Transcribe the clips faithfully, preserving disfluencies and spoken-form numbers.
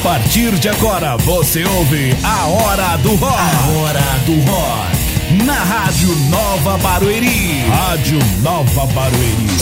partir de agora você ouve a Hora do Rock. A Hora do Rock. Na Rádio Nova Barueri. Rádio Nova Barueri.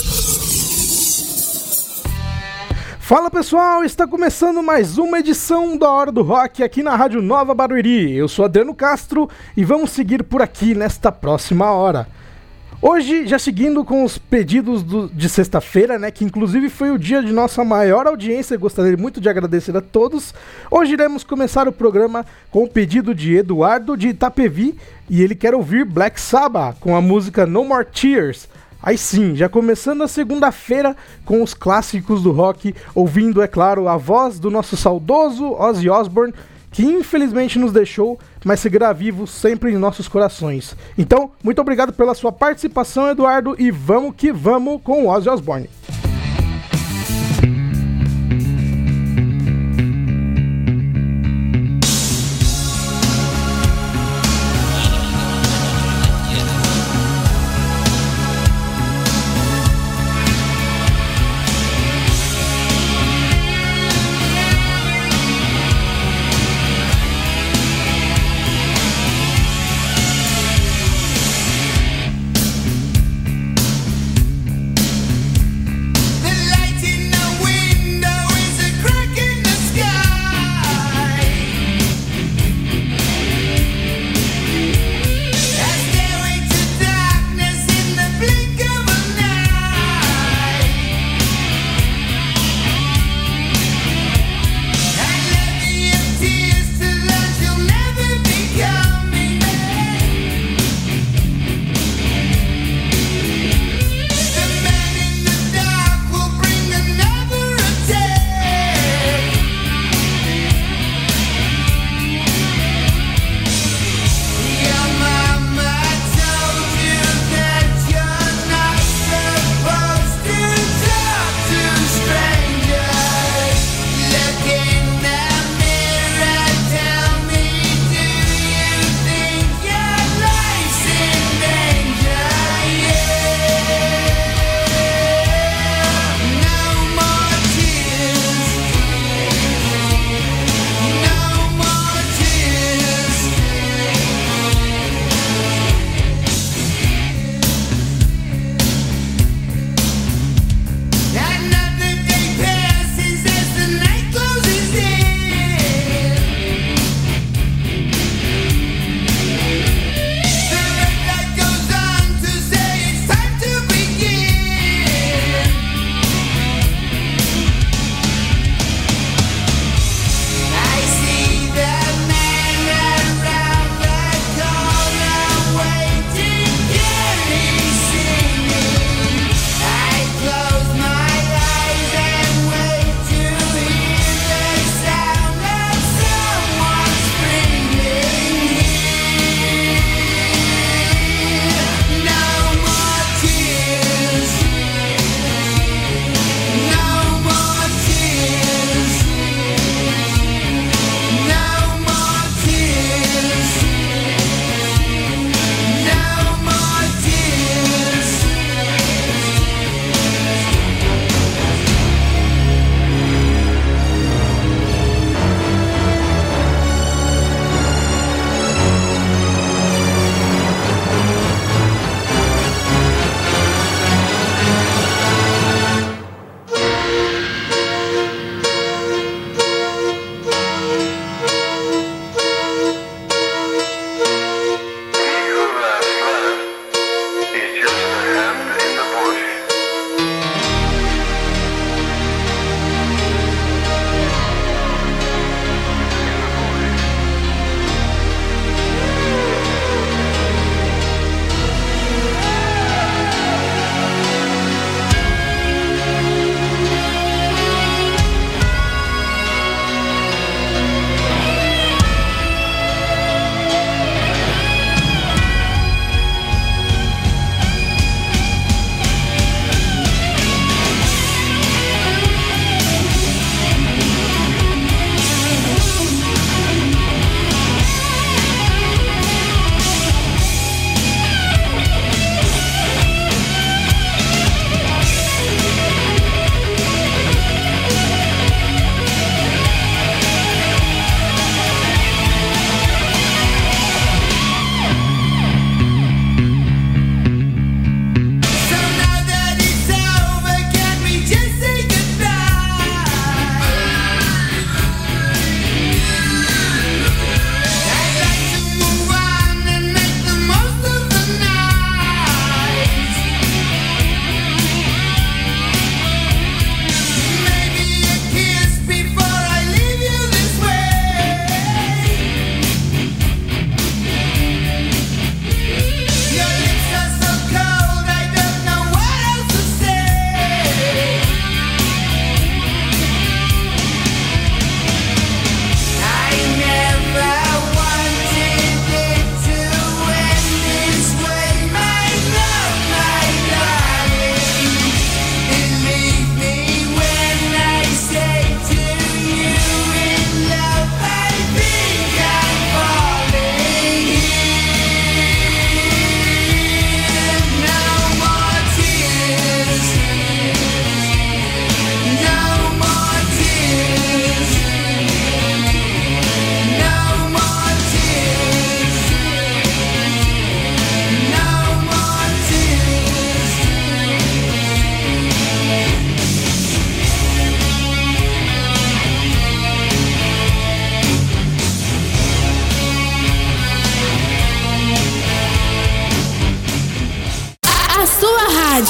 Fala pessoal, está começando mais uma edição da Hora do Rock aqui na Rádio Nova Barueri. Eu sou Adriano Castro e vamos seguir por aqui nesta próxima hora. Hoje, já seguindo com os pedidos do, de sexta-feira, né, que inclusive foi o dia de nossa maior audiência, gostaria muito de agradecer a todos. Hoje iremos começar o programa com o pedido de Eduardo de Itapevi e ele quer ouvir Black Sabbath com a música No More Tears. Aí sim, já começando a segunda-feira com os clássicos do rock, ouvindo, é claro, a voz do nosso saudoso Ozzy Osbourne, que infelizmente nos deixou, mas seguirá vivo sempre em nossos corações. Então, muito obrigado pela sua participação, Eduardo, e vamos que vamos com o Ozzy Osbourne.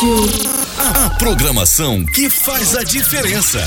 Rádio. A programação que faz a diferença.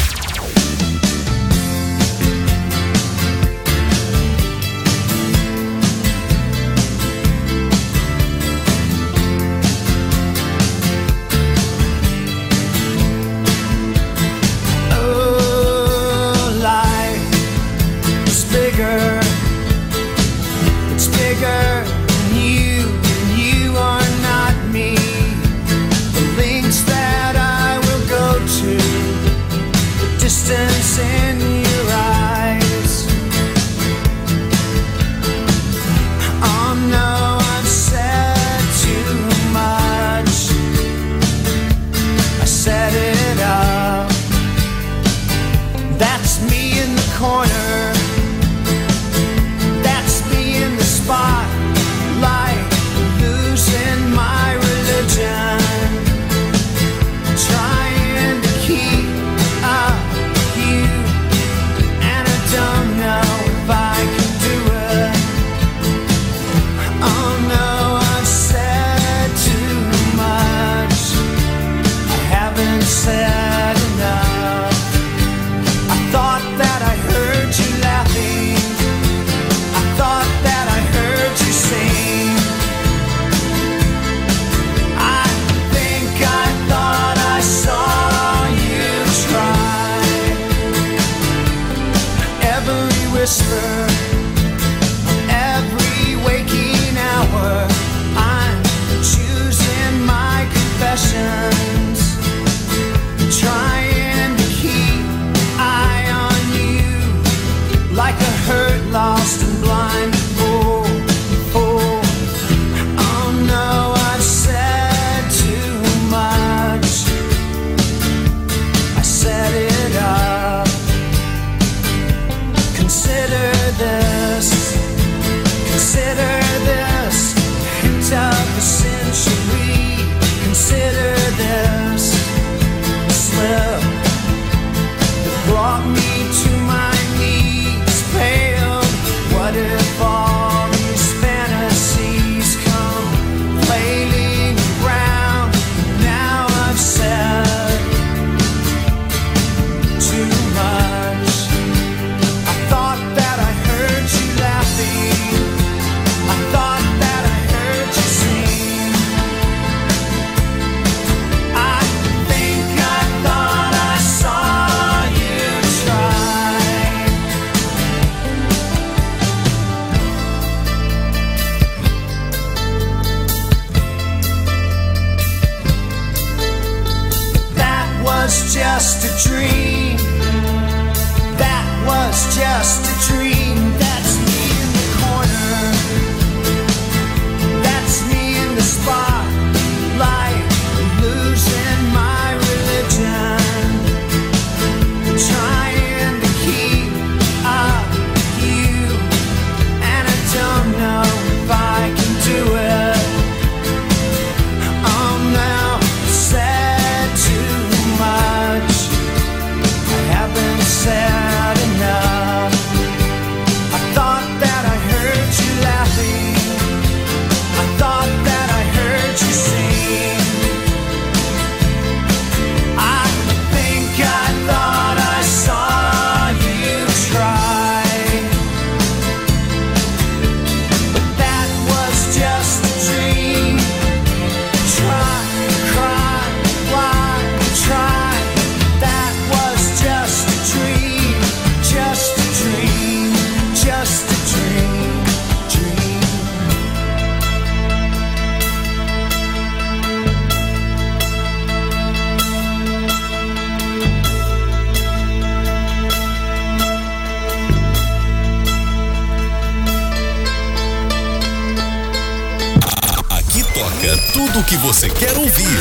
Tudo o que você quer ouvir.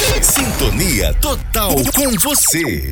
Sintonia total com você.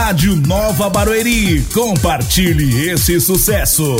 Rádio Nova Barueri. Compartilhe esse sucesso.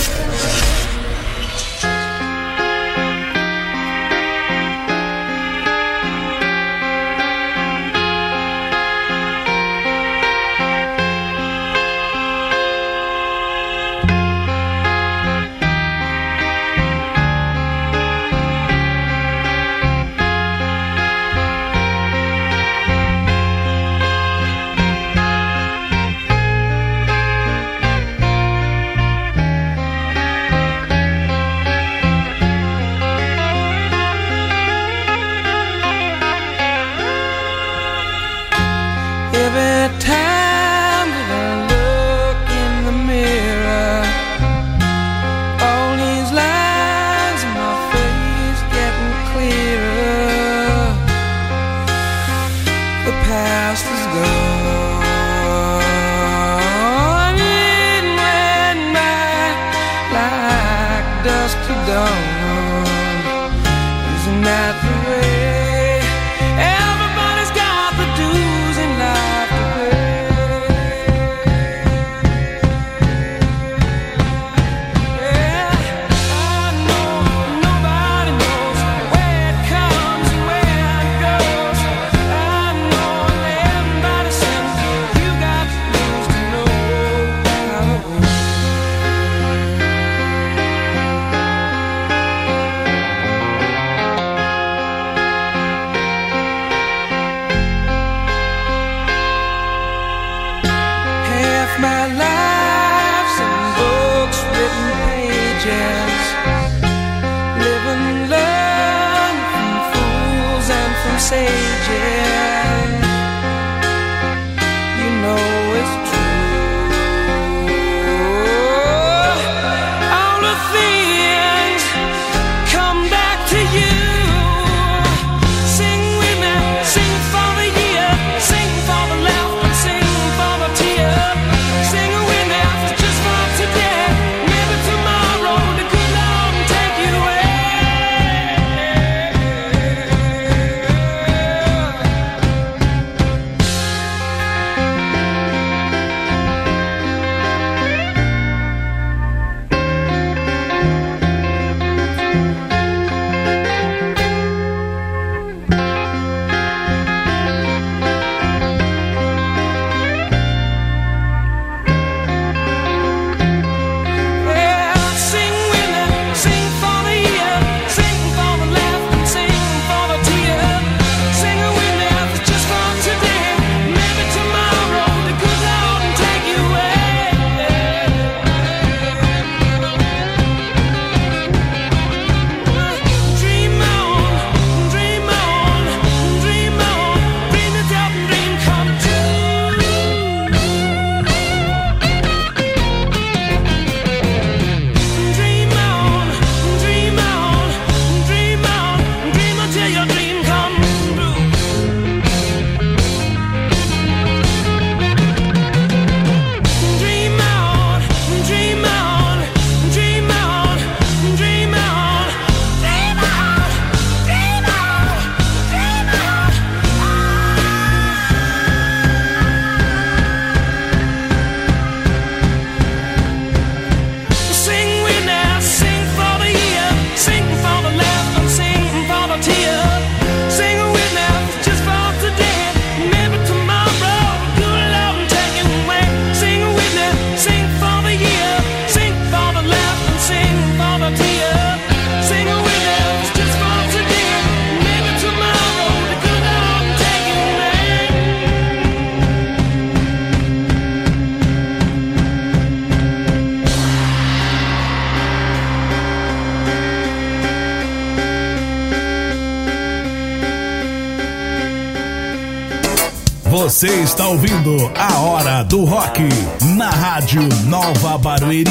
Você está ouvindo A Hora do Rock, na Rádio Nova Barueri.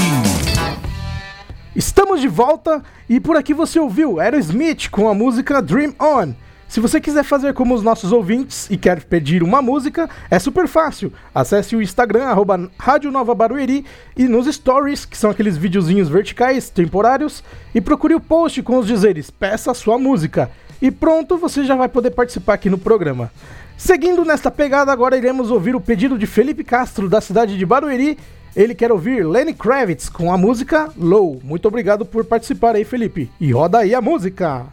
Estamos de volta e por aqui você ouviu Aerosmith com a música Dream On. Se você quiser fazer como os nossos ouvintes e quer pedir uma música, é super fácil. Acesse o Instagram, arroba Rádio Nova Barueri, e nos stories, que são aqueles videozinhos verticais, temporários, e procure o post com os dizeres, peça a sua música. e pronto, você já vai poder participar aqui no programa. Seguindo nesta pegada, agora iremos ouvir o pedido de Felipe Castro, da cidade de Barueri. Ele quer ouvir Lenny Kravitz com a música Low. Muito obrigado por participar aí, Felipe. E roda aí a música.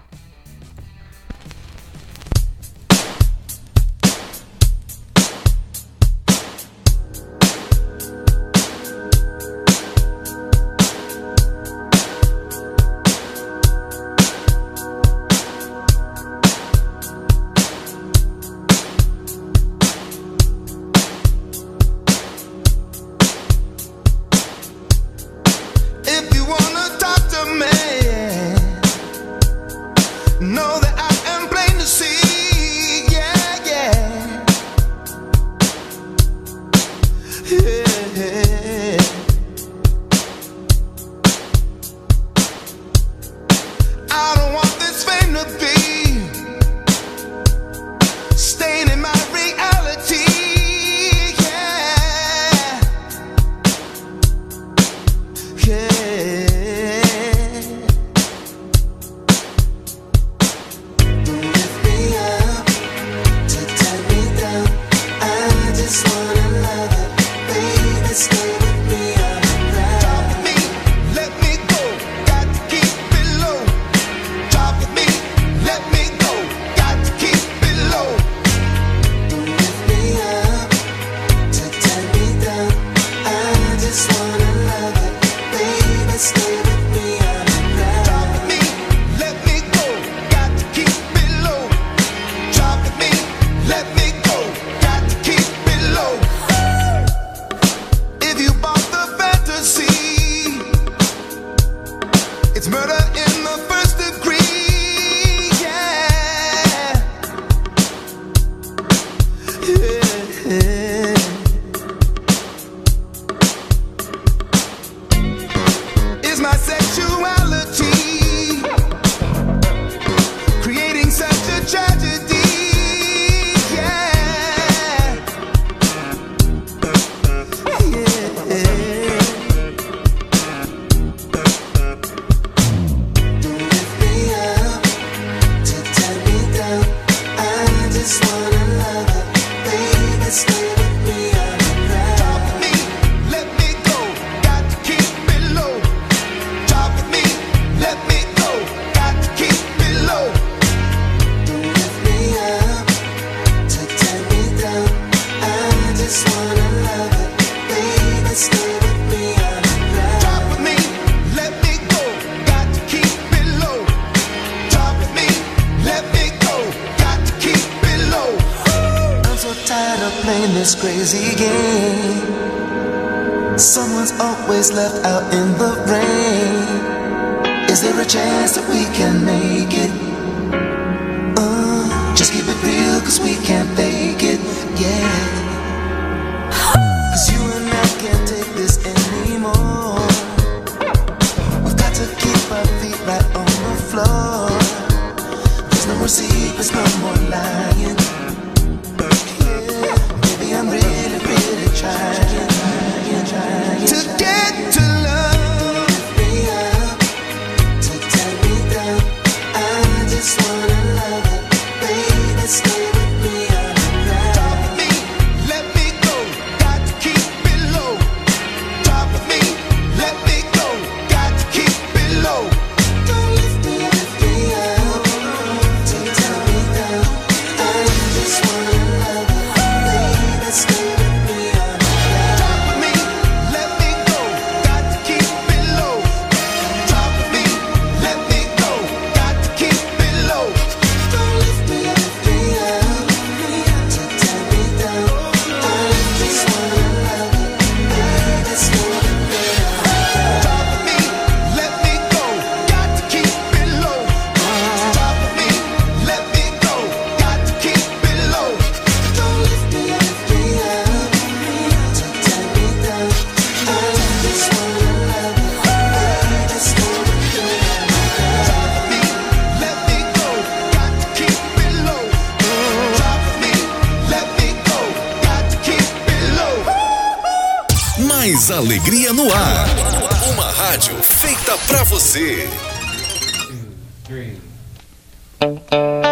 Mais alegria no ar. Uma rádio feita pra você. Two, three.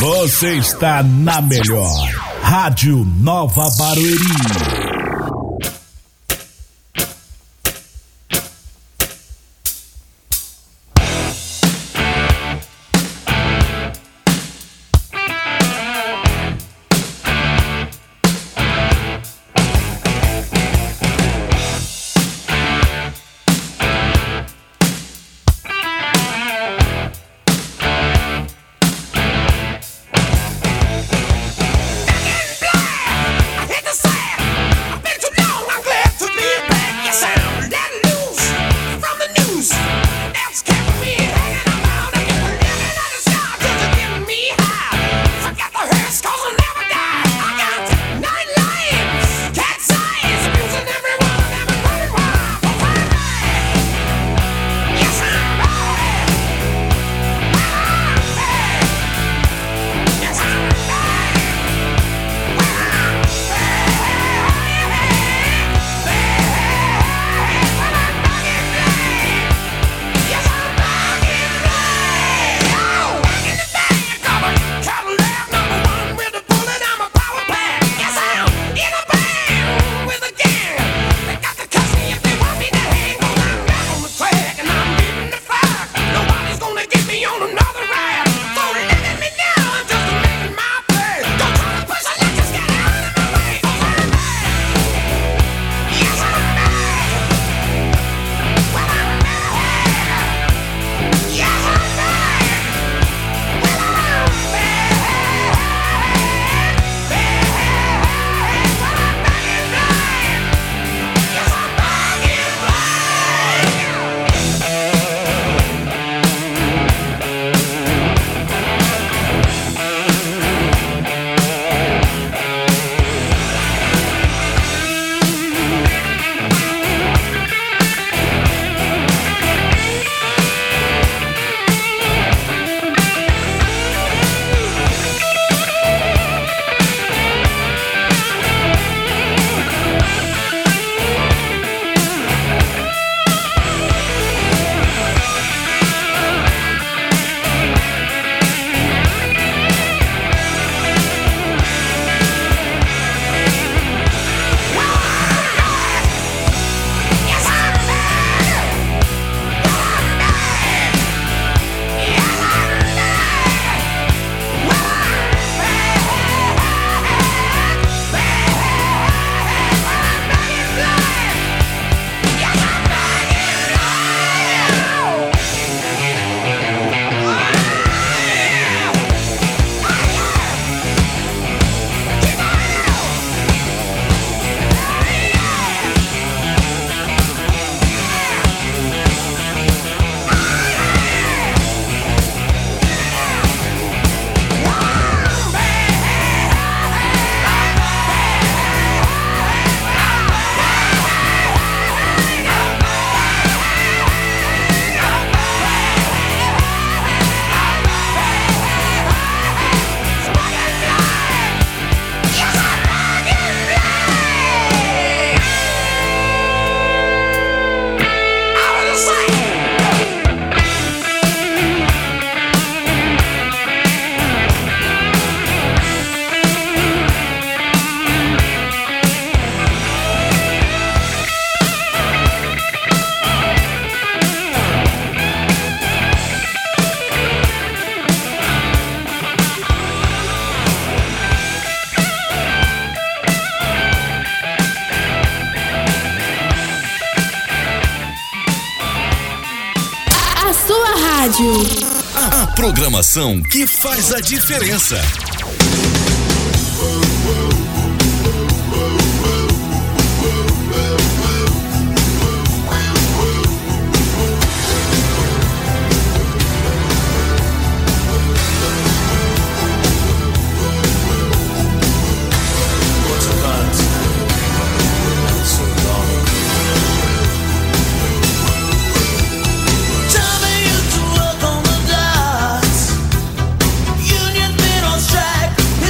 Você está na melhor Rádio Nova Barueri. rádio. A programação que faz a diferença. Union been on strike.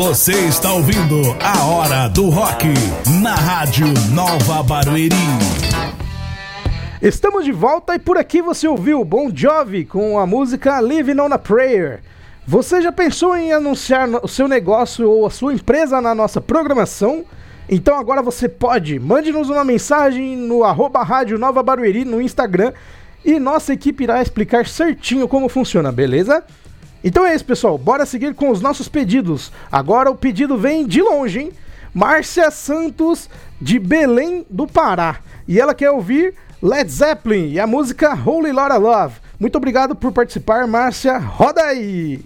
Você está ouvindo A Hora do Rock, na Rádio Nova Barueri. Estamos de volta e por aqui você ouviu Bon Jovi com a música Living on a Prayer. Você já pensou em anunciar o seu negócio ou a sua empresa na nossa programação? Então agora você pode. Mande-nos uma mensagem no arroba Rádio Nova Barueri no Instagram e nossa equipe irá explicar certinho como funciona, beleza? Então é isso, pessoal. Bora seguir com os nossos pedidos. Agora o pedido vem de longe, hein? Márcia Santos, de Belém do Pará. E ela quer ouvir Led Zeppelin e a música Holy Lotta Love. Muito obrigado por participar, Márcia. Roda aí!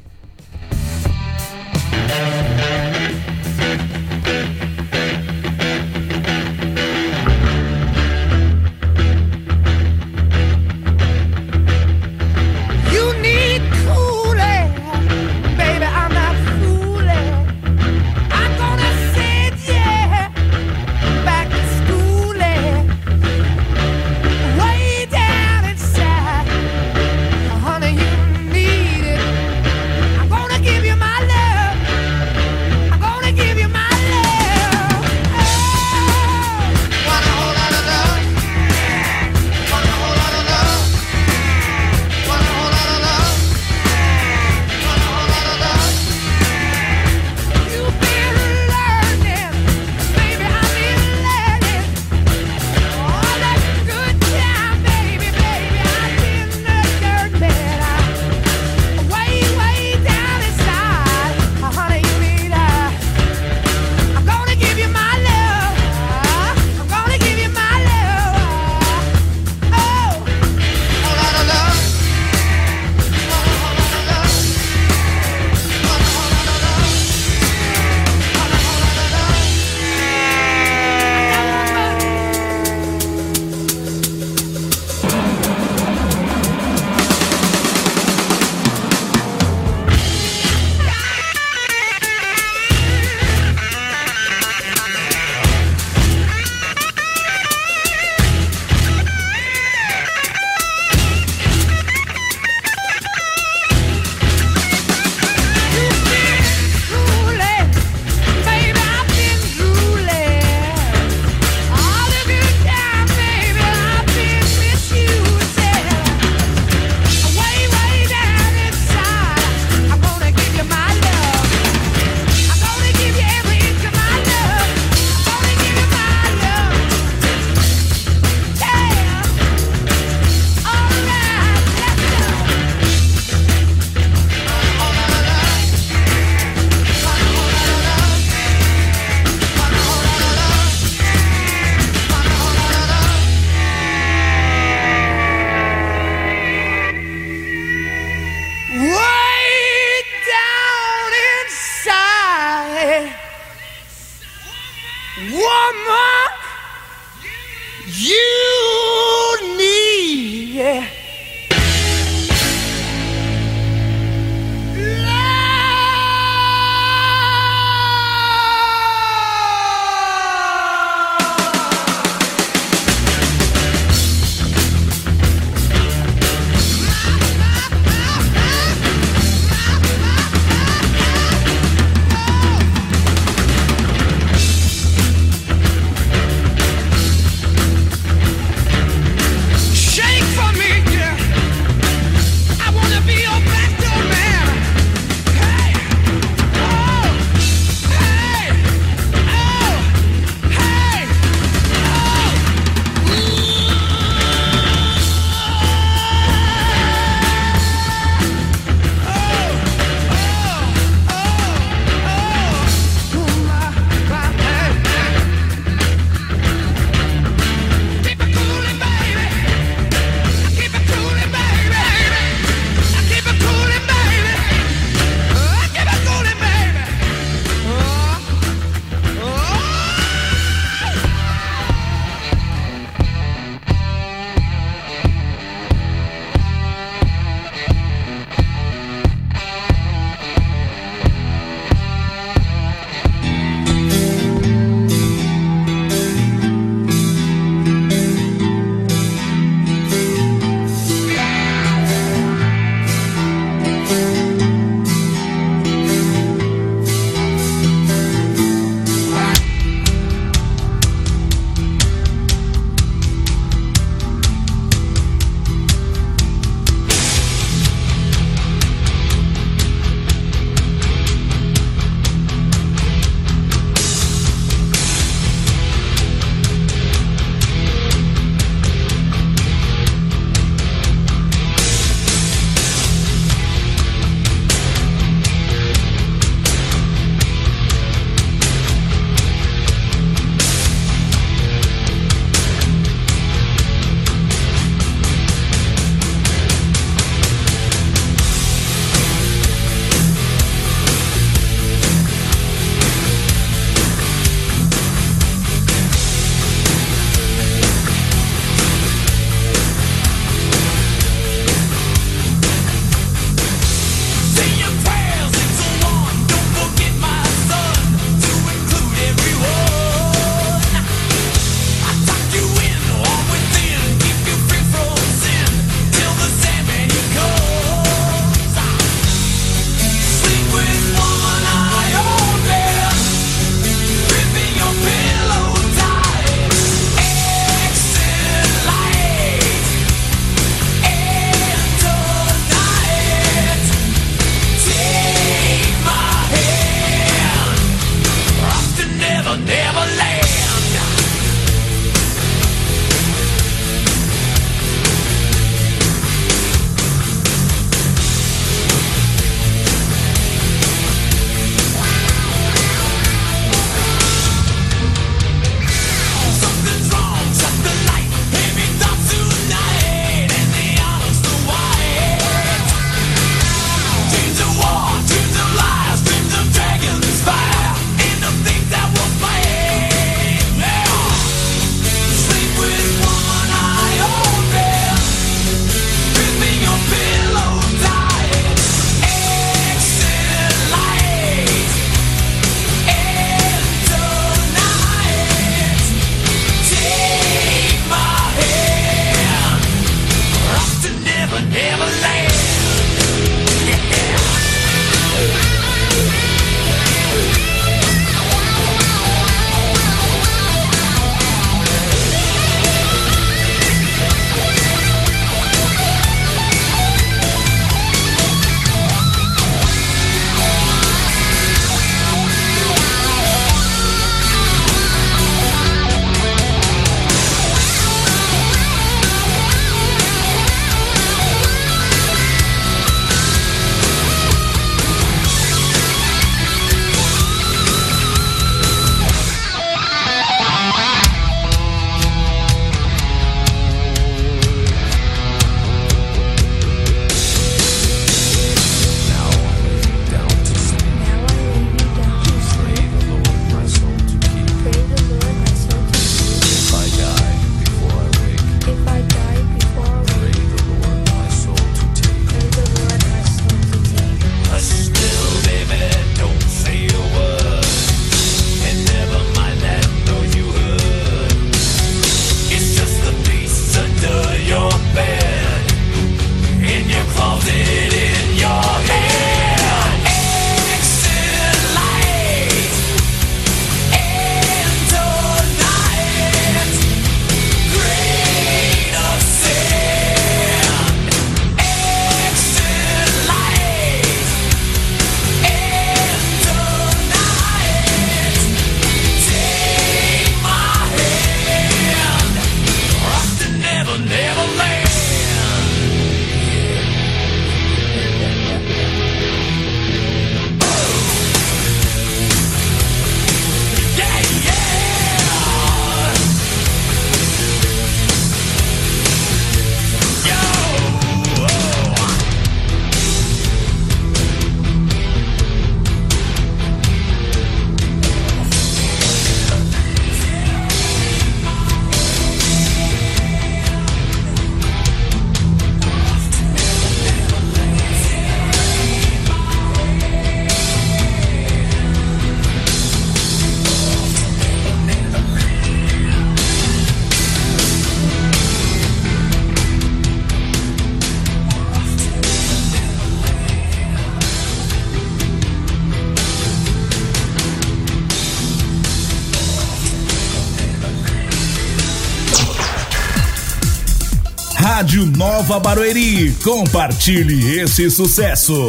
Rádio Nova Barueri. Compartilhe esse sucesso.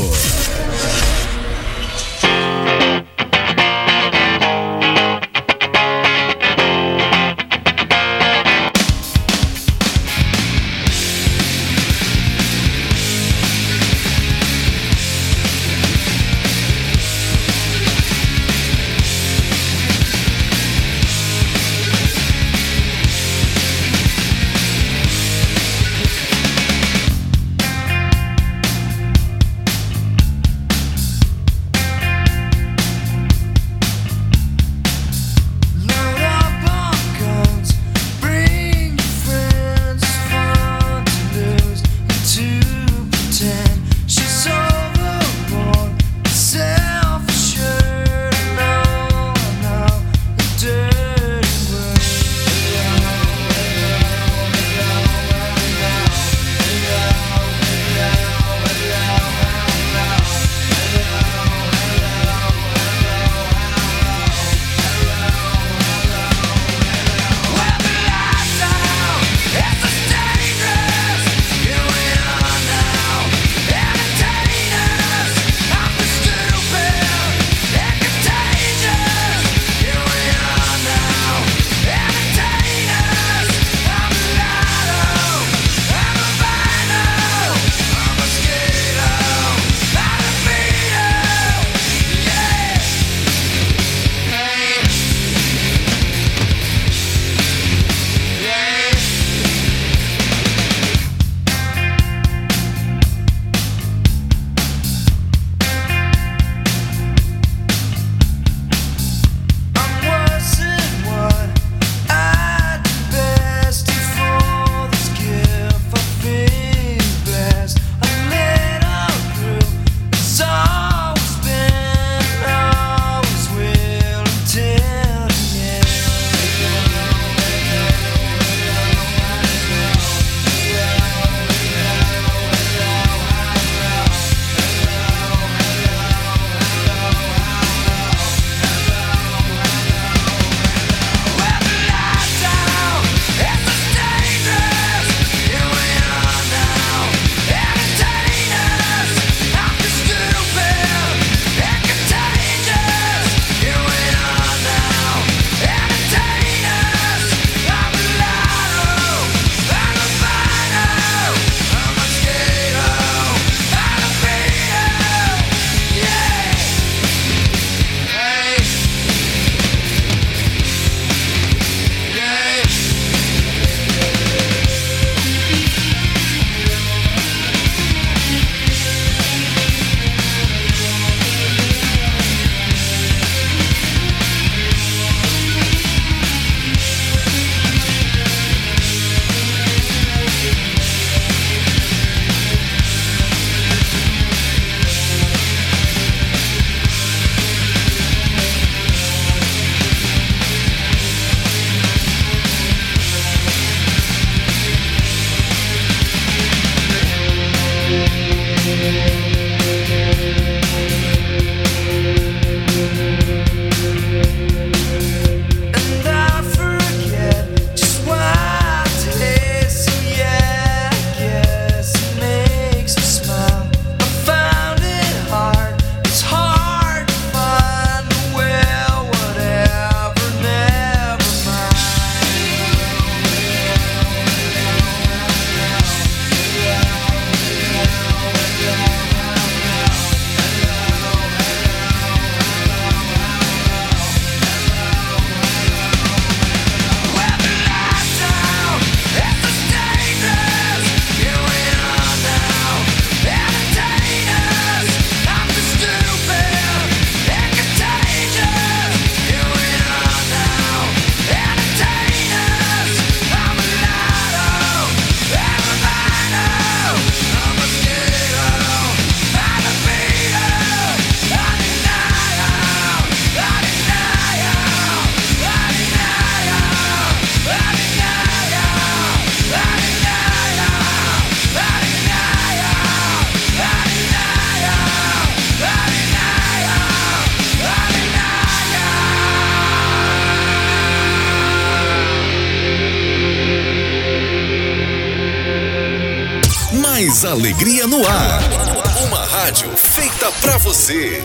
mais alegria no ar. Uma rádio feita pra você.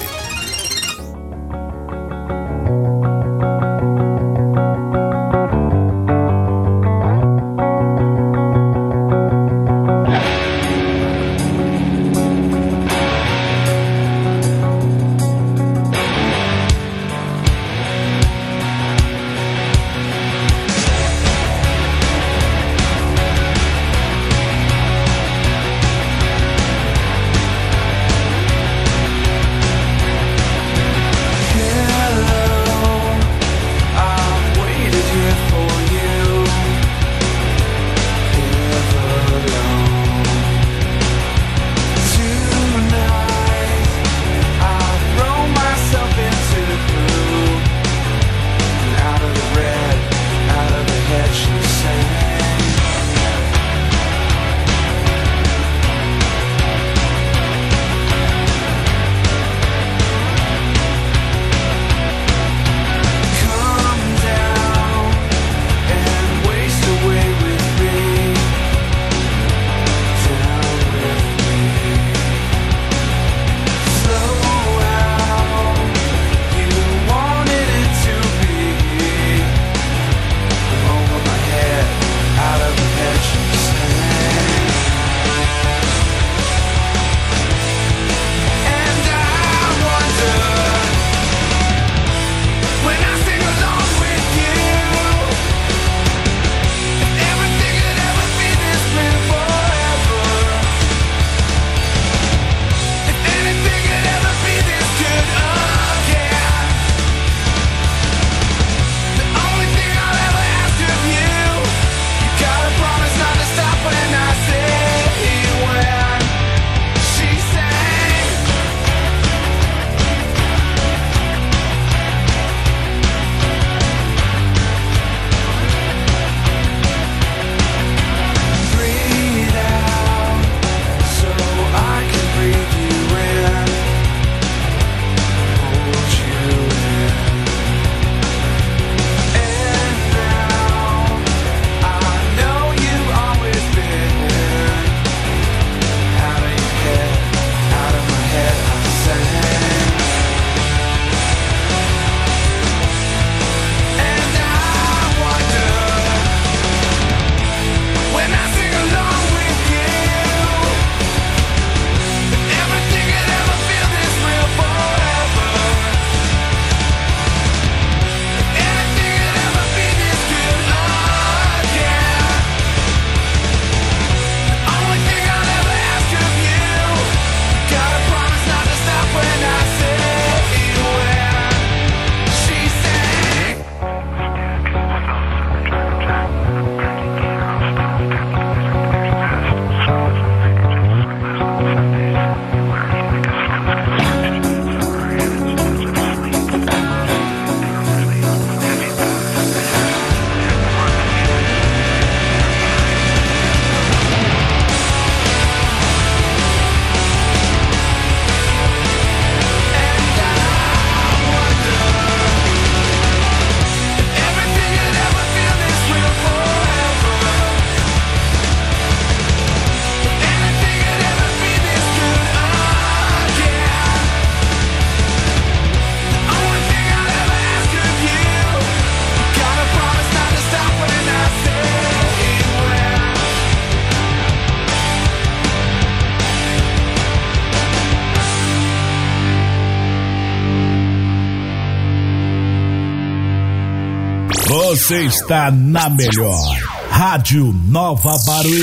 Você está na melhor Rádio Nova Barueri.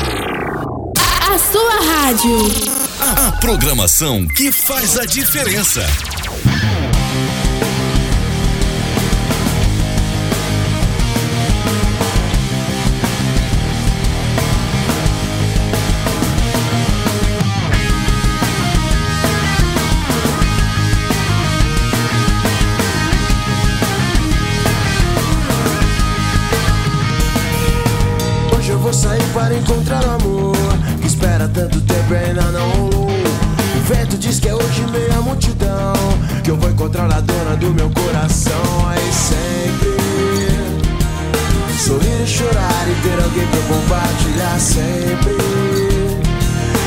A, a sua rádio. A, a programação que faz a diferença. Para encontrar o amor que espera tanto tempo e ainda não rolou. O vento diz que é hoje meia multidão, que eu vou encontrar a dona do meu coração. Aí sempre sorrir e chorar e ter alguém pra compartilhar sempre.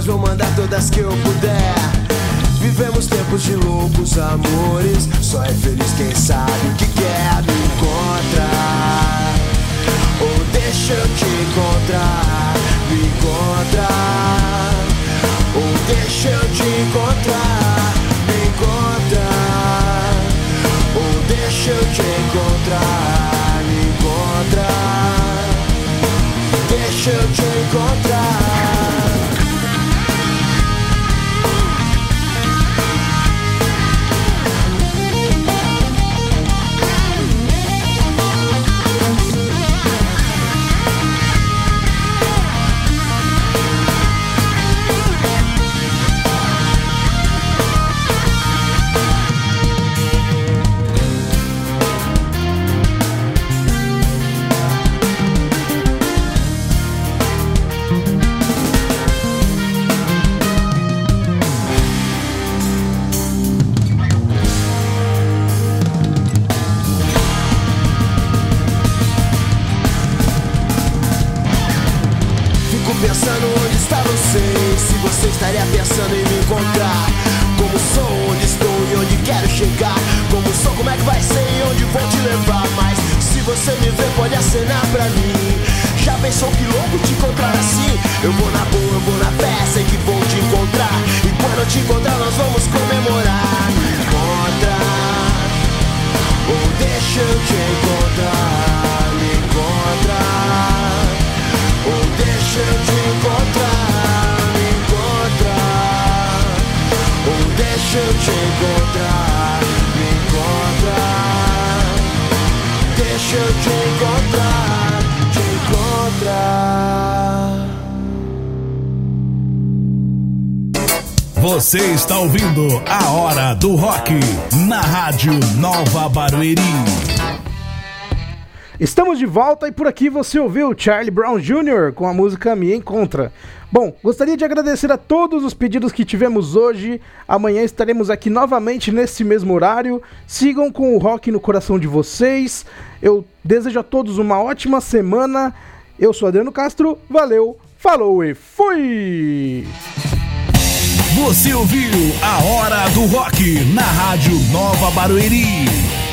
mas vou mandar todas que eu puder. Vivemos tempos de loucos amores, só é feliz quem sabe o que quer. Me encontra, ou deixa eu te encontrar. Me encontra, ou deixa eu te encontrar. Me encontra, ou deixa eu te encontrar. Me encontra, deixa eu te encontrar. Pensando onde está você, se você estaria pensando em me encontrar. Como sou, onde estou e onde quero chegar. Como sou, como é que vai ser e onde vou te levar. Mas se você me ver, pode acenar pra mim. Já pensou que louco te encontrar assim? Eu vou na boa, eu vou na fé, sei que vou te encontrar. E quando eu te encontrar nós vamos comemorar. Me encontra, ou deixa eu te encontrar. Me encontra, ou deixa eu te encontrar. Me encontra, ou deixa eu te encontrar. Me encontra, deixa eu te encontrar. Te encontrar. Você está ouvindo A Hora do Rock na Rádio Nova Barueri. Estamos de volta e por aqui você ouviu Charlie Brown Júnior com a música Me Encontra. Bom, gostaria de agradecer a todos os pedidos que tivemos hoje. Amanhã estaremos aqui novamente nesse mesmo horário. Sigam com o rock no coração de vocês. Eu desejo a todos uma ótima semana. Eu sou Adriano Castro, valeu, falou e fui! Você ouviu A Hora do Rock na Rádio Nova Barueri.